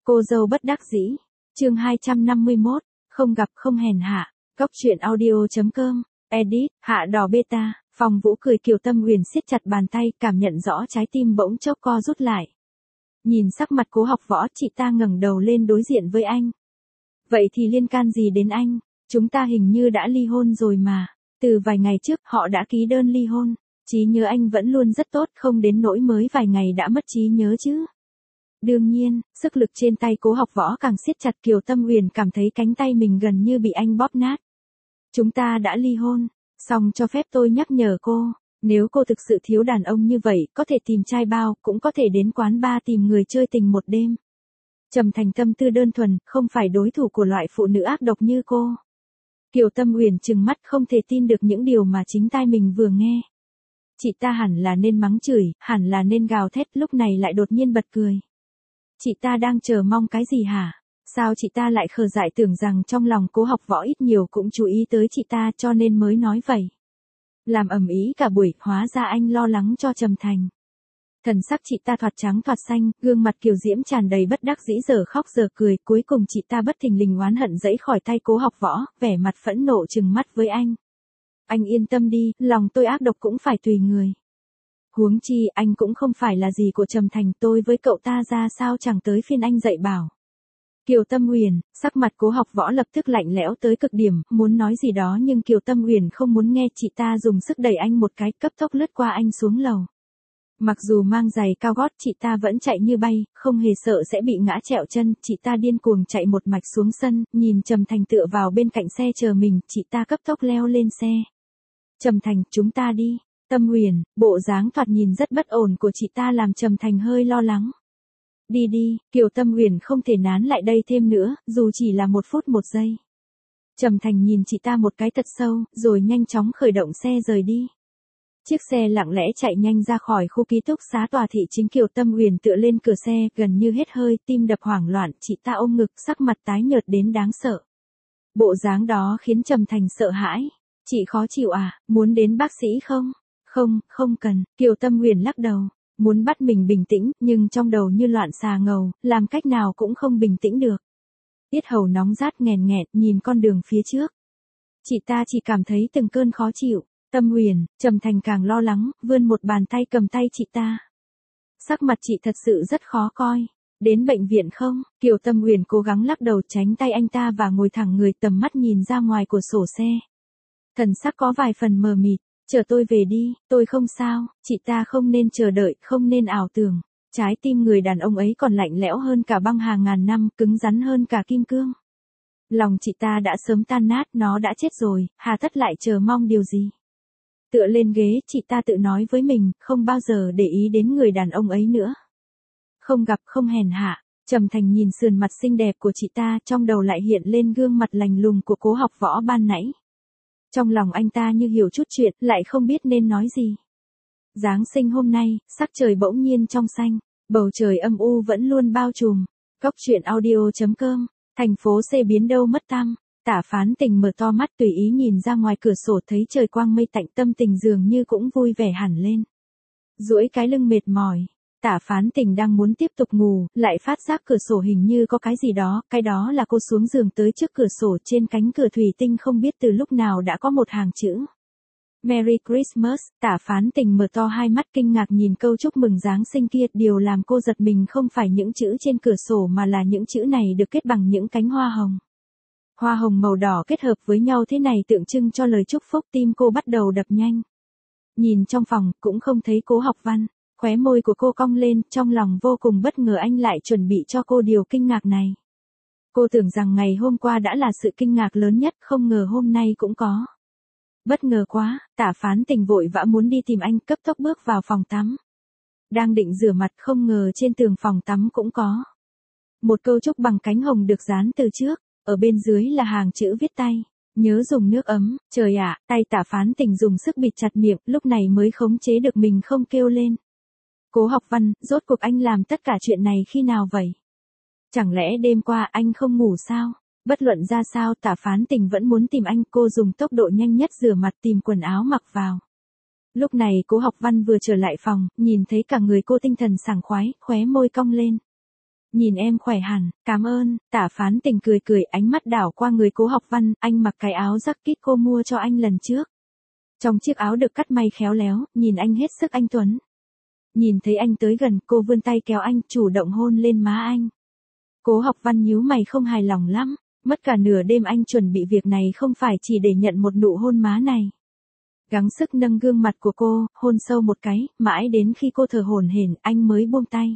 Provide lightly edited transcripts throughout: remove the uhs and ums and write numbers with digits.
Cô dâu bất đắc dĩ. Chương 251, không gặp không hèn hạ. Góc truyện audio.com. Edit, hạ đỏ beta. Phong Vũ cười, Kiều Tâm Huyền siết chặt bàn tay, cảm nhận rõ trái tim bỗng chốc co rút lại. Nhìn sắc mặt Cố Học Võ, chị ta ngẩng đầu lên đối diện với anh. Vậy thì liên can gì đến anh? Chúng ta hình như đã ly hôn rồi mà. Từ vài ngày trước họ đã ký đơn ly hôn. Trí nhớ anh vẫn luôn rất tốt, không đến nỗi mới vài ngày đã mất trí nhớ chứ. Đương nhiên, sức lực trên tay Cố Học Võ càng siết chặt, Kiều Tâm Huyền cảm thấy cánh tay mình gần như bị anh bóp nát. Chúng ta đã ly hôn, xong cho phép tôi nhắc nhở cô, nếu cô thực sự thiếu đàn ông như vậy, có thể tìm trai bao, cũng có thể đến quán bar tìm người chơi tình một đêm. Trầm Thành tâm tư đơn thuần, không phải đối thủ của loại phụ nữ ác độc như cô. Kiều Tâm Huyền trừng mắt không thể tin được những điều mà chính tai mình vừa nghe. Chị ta hẳn là nên mắng chửi, hẳn là nên gào thét, lúc này lại đột nhiên bật cười. Chị ta đang chờ mong cái gì hả? Sao chị ta lại khờ dại tưởng rằng trong lòng Cố Học Võ ít nhiều cũng chú ý tới chị ta cho nên mới nói vậy. Làm ầm ĩ cả buổi, hóa ra anh lo lắng cho Trầm Thành. Thần sắc chị ta thoạt trắng thoạt xanh, gương mặt kiều diễm tràn đầy bất đắc dĩ, giờ khóc giờ cười, cuối cùng chị ta bất thình lình oán hận giãy khỏi tay Cố Học Võ, vẻ mặt phẫn nộ trừng mắt với anh. Anh yên tâm đi, lòng tôi ác độc cũng phải tùy người. Huống chi, anh cũng không phải là gì của Trầm Thành, tôi với cậu ta ra sao chẳng tới phiên anh dạy bảo. Kiều Tâm Huyền, sắc mặt Cố Học Võ lập tức lạnh lẽo tới cực điểm, muốn nói gì đó nhưng Kiều Tâm Huyền không muốn nghe, chị ta dùng sức đẩy anh một cái, cấp tốc lướt qua anh xuống lầu. Mặc dù mang giày cao gót, chị ta vẫn chạy như bay, không hề sợ sẽ bị ngã trẹo chân, chị ta điên cuồng chạy một mạch xuống sân, nhìn Trầm Thành tựa vào bên cạnh xe chờ mình, chị ta cấp tốc leo lên xe. Trầm Thành, chúng ta đi. Tâm Huyền, bộ dáng thoạt nhìn rất bất ổn của chị ta làm Trầm Thành hơi lo lắng. Đi đi, Kiều Tâm Huyền không thể nán lại đây thêm nữa, dù chỉ là 1 phút 1 giây. Trầm Thành nhìn chị ta một cái thật sâu, rồi nhanh chóng khởi động xe rời đi. Chiếc xe lặng lẽ chạy nhanh ra khỏi khu ký túc xá tòa thị chính, Kiều Tâm Huyền tựa lên cửa xe, gần như hết hơi, tim đập hoảng loạn, chị ta ôm ngực, sắc mặt tái nhợt đến đáng sợ. Bộ dáng đó khiến Trầm Thành sợ hãi. Chị khó chịu à, muốn đến bác sĩ không? Không, không cần, Kiều Tâm Huyền lắc đầu, muốn bắt mình bình tĩnh, nhưng trong đầu như loạn xà ngầu, làm cách nào cũng không bình tĩnh được. Yết hầu nóng rát nghẹn nghẹn, nhìn con đường phía trước. Chị ta chỉ cảm thấy từng cơn khó chịu. Tâm Huyền, Trầm Thành càng lo lắng, vươn một bàn tay cầm tay chị ta. Sắc mặt chị thật sự rất khó coi. Đến bệnh viện không? Kiều Tâm Huyền cố gắng lắc đầu tránh tay anh ta và ngồi thẳng người, tầm mắt nhìn ra ngoài cửa sổ xe. Thần sắc có vài phần mờ mịt. Chờ tôi về đi, tôi không sao, chị ta không nên chờ đợi, không nên ảo tưởng. Trái tim người đàn ông ấy còn lạnh lẽo hơn cả băng hà ngàn năm, cứng rắn hơn cả kim cương. Lòng chị ta đã sớm tan nát, nó đã chết rồi, hà tất lại chờ mong điều gì. Tựa lên ghế, chị ta tự nói với mình, không bao giờ để ý đến người đàn ông ấy nữa. Không gặp không hèn hạ. Trầm Thành nhìn sườn mặt xinh đẹp của chị ta, trong đầu lại hiện lên gương mặt lạnh lùng của Cố Học Võ ban nãy. Trong lòng anh ta như hiểu chút chuyện, lại không biết nên nói gì. Giáng sinh hôm nay, sắc trời bỗng nhiên trong xanh, bầu trời âm u vẫn luôn bao trùm. Góc truyện audio.com. Thành phố C biến đâu mất tăm. Tả Phán Tình mở to mắt tùy ý nhìn ra ngoài cửa sổ, thấy trời quang mây tạnh, tâm tình dường như cũng vui vẻ hẳn lên. Duỗi cái lưng mệt mỏi, Tả Phán Tình đang muốn tiếp tục ngủ, lại phát giác cửa sổ hình như có cái gì đó, cái đó là cô xuống giường tới trước cửa sổ, trên cánh cửa thủy tinh không biết từ lúc nào đã có một hàng chữ. Merry Christmas. Tả Phán Tình mở to hai mắt kinh ngạc nhìn câu chúc mừng Giáng sinh kia, điều làm cô giật mình không phải những chữ trên cửa sổ mà là những chữ này được kết bằng những cánh hoa hồng. Hoa hồng màu đỏ kết hợp với nhau thế này tượng trưng cho lời chúc phúc, tim cô bắt đầu đập nhanh. Nhìn trong phòng, cũng không thấy Cố Học Văn, khóe môi của cô cong lên, trong lòng vô cùng bất ngờ anh lại chuẩn bị cho cô điều kinh ngạc này. Cô tưởng rằng ngày hôm qua đã là sự kinh ngạc lớn nhất, không ngờ hôm nay cũng có. Bất ngờ quá, Tả Phán Tình vội vã muốn đi tìm anh, cấp tốc bước vào phòng tắm. Đang định rửa mặt, không ngờ trên tường phòng tắm cũng có một câu chúc bằng cánh hồng được dán từ trước. Ở bên dưới là hàng chữ viết tay, nhớ dùng nước ấm. Trời ạ, tay Tả Phán Tình dùng sức bịt chặt miệng, lúc này mới khống chế được mình không kêu lên. Cố Học Văn, rốt cuộc anh làm tất cả chuyện này khi nào vậy? Chẳng lẽ đêm qua anh không ngủ sao? Bất luận ra sao, Tả Phán Tình vẫn muốn tìm anh, cô dùng tốc độ nhanh nhất rửa mặt, tìm quần áo mặc vào. Lúc này Cố Học Văn vừa trở lại phòng, nhìn thấy cả người cô tinh thần sảng khoái, khóe môi cong lên. Nhìn em khỏe hẳn, cảm ơn, Tả Phán Tình cười cười, ánh mắt đảo qua người Cố Học Văn, anh mặc cái áo jacket cô mua cho anh lần trước. Trong chiếc áo được cắt may khéo léo, nhìn anh hết sức anh tuấn. Nhìn thấy anh tới gần, cô vươn tay kéo anh, chủ động hôn lên má anh. Cố Học Văn nhíu mày không hài lòng lắm, mất cả nửa đêm anh chuẩn bị việc này không phải chỉ để nhận một nụ hôn má này. Gắng sức nâng gương mặt của cô, hôn sâu một cái, mãi đến khi cô thở hổn hển, anh mới buông tay.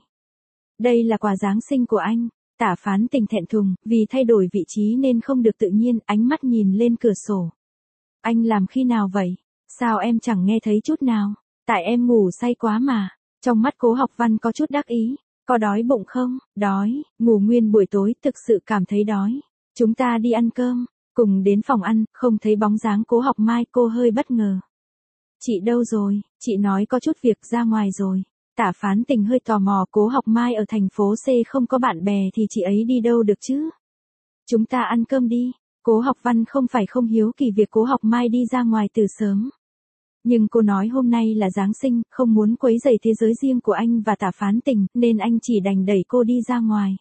Đây là quà Giáng sinh của anh. Tả Phán Tình thẹn thùng, vì thay đổi vị trí nên không được tự nhiên, ánh mắt nhìn lên cửa sổ. Anh làm khi nào vậy? Sao em chẳng nghe thấy chút nào? Tại em ngủ say quá mà. Trong mắt Cố Học Văn có chút đắc ý. Có đói bụng không? Đói, ngủ nguyên buổi tối, thực sự cảm thấy đói. Chúng ta đi ăn cơm. Cùng đến phòng ăn, không thấy bóng dáng Cố Học Mai, cô hơi bất ngờ. Chị đâu rồi? Chị nói có chút việc ra ngoài rồi. Tả Phán Tình hơi tò mò, Cố Học Mai ở thành phố C không có bạn bè thì chị ấy đi đâu được chứ? Chúng ta ăn cơm đi. Cố Học Văn không phải không hiếu kỳ việc Cố Học Mai đi ra ngoài từ sớm. Nhưng cô nói hôm nay là Giáng sinh, không muốn quấy rầy thế giới riêng của anh và Tả Phán Tình, nên anh chỉ đành đẩy cô đi ra ngoài.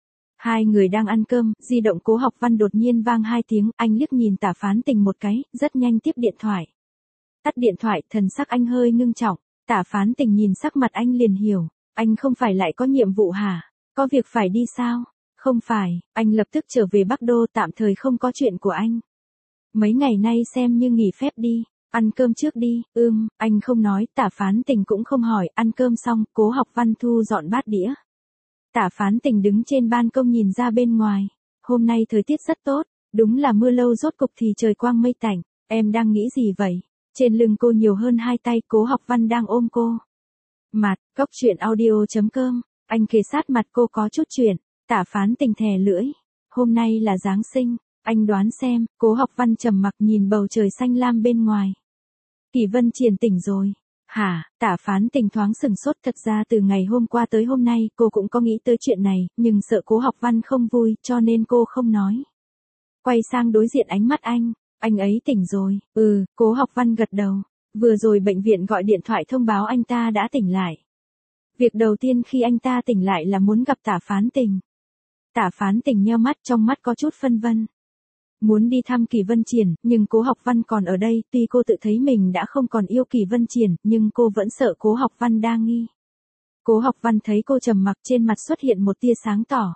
Hai người đang ăn cơm, di động Cố Học Văn đột nhiên vang 2 tiếng, anh liếc nhìn Tả Phán Tình một cái, rất nhanh tiếp điện thoại. Tắt điện thoại, thần sắc anh hơi ngưng trọng. Tả Phán Tình nhìn sắc mặt anh liền hiểu, anh không phải lại có nhiệm vụ hả? Có việc phải đi sao? Không phải, anh lập tức trở về Bắc Đô, tạm thời không có chuyện của anh. Mấy ngày nay xem như nghỉ phép đi, ăn cơm trước đi. Anh không nói, Tả Phán Tình cũng không hỏi, ăn cơm xong, Cố Học Văn thu dọn bát đĩa. Tả Phán Tình đứng trên ban công nhìn ra bên ngoài, hôm nay thời tiết rất tốt, đúng là mưa lâu rốt cục thì trời quang mây tạnh, em đang nghĩ gì vậy? Trên lưng cô nhiều hơn 2 tay, Cố Học Văn đang ôm cô. Mặt, góc chuyện audio.com, anh kề sát mặt cô có chút chuyện. Tả Phán Tình thè lưỡi. Hôm nay là Giáng sinh, anh đoán xem. Cố Học Văn trầm mặc nhìn bầu trời xanh lam bên ngoài. Kỳ Vân Triển tỉnh rồi. Hả? Tả Phán Tình thoáng sừng sốt, thật ra từ ngày hôm qua tới hôm nay cô cũng có nghĩ tới chuyện này, nhưng sợ Cố Học Văn không vui, cho nên cô không nói. Quay sang đối diện ánh mắt anh ấy tỉnh rồi. Cố Học Văn gật đầu. Vừa rồi bệnh viện gọi điện thoại thông báo anh ta đã tỉnh lại. Việc đầu tiên khi anh ta tỉnh lại là muốn gặp Tả Phán Tình. Tả Phán Tình nheo mắt, trong mắt có chút phân vân. Muốn đi thăm Kỳ Vân Triển, nhưng Cố Học Văn còn ở đây, tuy cô tự thấy mình đã không còn yêu Kỳ Vân Triển, nhưng cô vẫn sợ Cố Học Văn đa nghi. Cố Học Văn thấy cô trầm mặc, trên mặt xuất hiện một tia sáng tỏ.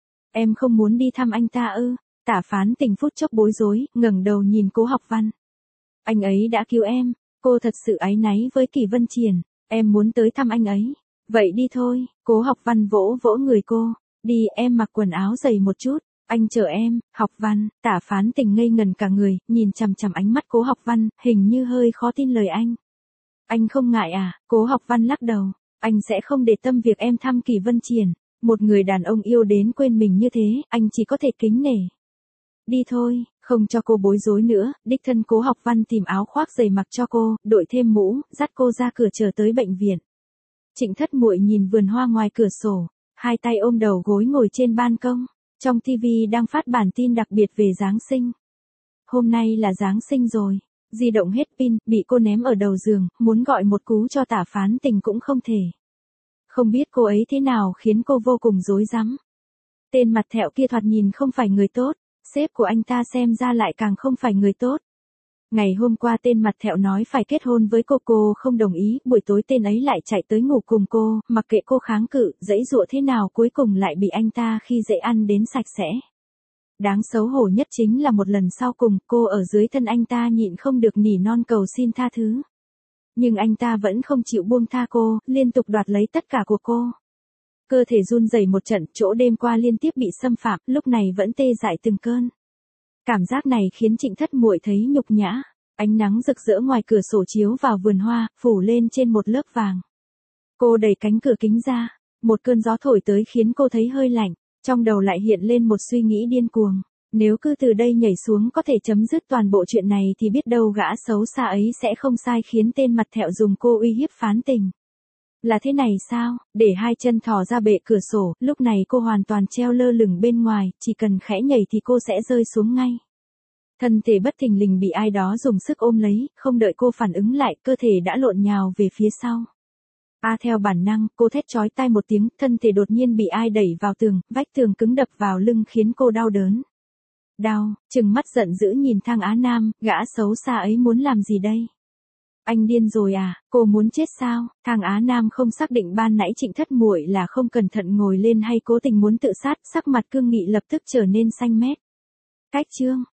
Em không muốn đi thăm anh ta ư? Tả Phán Tình phút chốc bối rối, ngẩng đầu nhìn Cố Học Văn. Anh ấy đã cứu em, cô thật sự áy náy với Kỳ Vân Triển, em muốn tới thăm anh ấy. Vậy đi thôi, Cố Học Văn vỗ vỗ người cô. Đi, em mặc quần áo dày một chút, anh chờ em. Học Văn. Tả Phán Tình ngây ngần cả người, nhìn chằm chằm ánh mắt Cố Học Văn, hình như hơi khó tin lời anh. Anh không ngại à? Cố Học Văn lắc đầu. Anh sẽ không để tâm việc em thăm Kỳ Vân Triển. Một người đàn ông yêu đến quên mình như thế, anh chỉ có thể kính nể. Đi thôi, không cho cô bối rối nữa, đích thân Cố Học Văn tìm áo khoác dày mặc cho cô, đội thêm mũ, dắt cô ra cửa chờ tới bệnh viện. Trịnh Thất Muội nhìn vườn hoa ngoài cửa sổ, hai tay ôm đầu gối ngồi trên ban công. Trong TV đang phát bản tin đặc biệt về Giáng sinh. Hôm nay là Giáng sinh rồi. Di động hết pin, bị cô ném ở đầu giường, muốn gọi một cú cho Tả Phán Tình cũng không thể. Không biết cô ấy thế nào khiến cô vô cùng rối rắm. Tên mặt thẹo kia thoạt nhìn không phải người tốt, sếp của anh ta xem ra lại càng không phải người tốt. Ngày hôm qua tên mặt thẹo nói phải kết hôn với cô không đồng ý, buổi tối tên ấy lại chạy tới ngủ cùng cô, mặc kệ cô kháng cự, giãy giụa thế nào cuối cùng lại bị anh ta khi dễ ăn đến sạch sẽ. Đáng xấu hổ nhất chính là một lần sau cùng, cô ở dưới thân anh ta nhịn không được nỉ non cầu xin tha thứ. Nhưng anh ta vẫn không chịu buông tha cô, liên tục đoạt lấy tất cả của cô. Cơ thể run rẩy một trận, chỗ đêm qua liên tiếp bị xâm phạm, lúc này vẫn tê dại từng cơn. Cảm giác này khiến Trịnh Thất Muội thấy nhục nhã. Ánh nắng rực rỡ ngoài cửa sổ chiếu vào vườn hoa, phủ lên trên một lớp vàng. Cô đẩy cánh cửa kính ra, một cơn gió thổi tới khiến cô thấy hơi lạnh, trong đầu lại hiện lên một suy nghĩ điên cuồng. Nếu cứ từ đây nhảy xuống có thể chấm dứt toàn bộ chuyện này thì biết đâu gã xấu xa ấy sẽ không sai khiến tên mặt thẹo dùng cô uy hiếp Phán Tình. Là thế này sao? Để hai chân thò ra bệ cửa sổ, lúc này cô hoàn toàn treo lơ lửng bên ngoài, chỉ cần khẽ nhảy thì cô sẽ rơi xuống ngay. Thân thể bất thình lình bị ai đó dùng sức ôm lấy, không đợi cô phản ứng lại, cơ thể đã lộn nhào về phía sau. Theo bản năng, cô thét chói tai một tiếng, thân thể đột nhiên bị ai đẩy vào tường, vách tường cứng đập vào lưng khiến cô đau đớn. Đau, trừng mắt giận dữ nhìn thang Á Nam, gã xấu xa ấy muốn làm gì đây? Anh điên rồi à, cô muốn chết sao? Thang Á Nam không xác định ban nãy Trịnh Thất Muội là không cẩn thận ngồi lên hay cố tình muốn tự sát, sắc mặt cương nghị lập tức trở nên xanh mét. Cách chương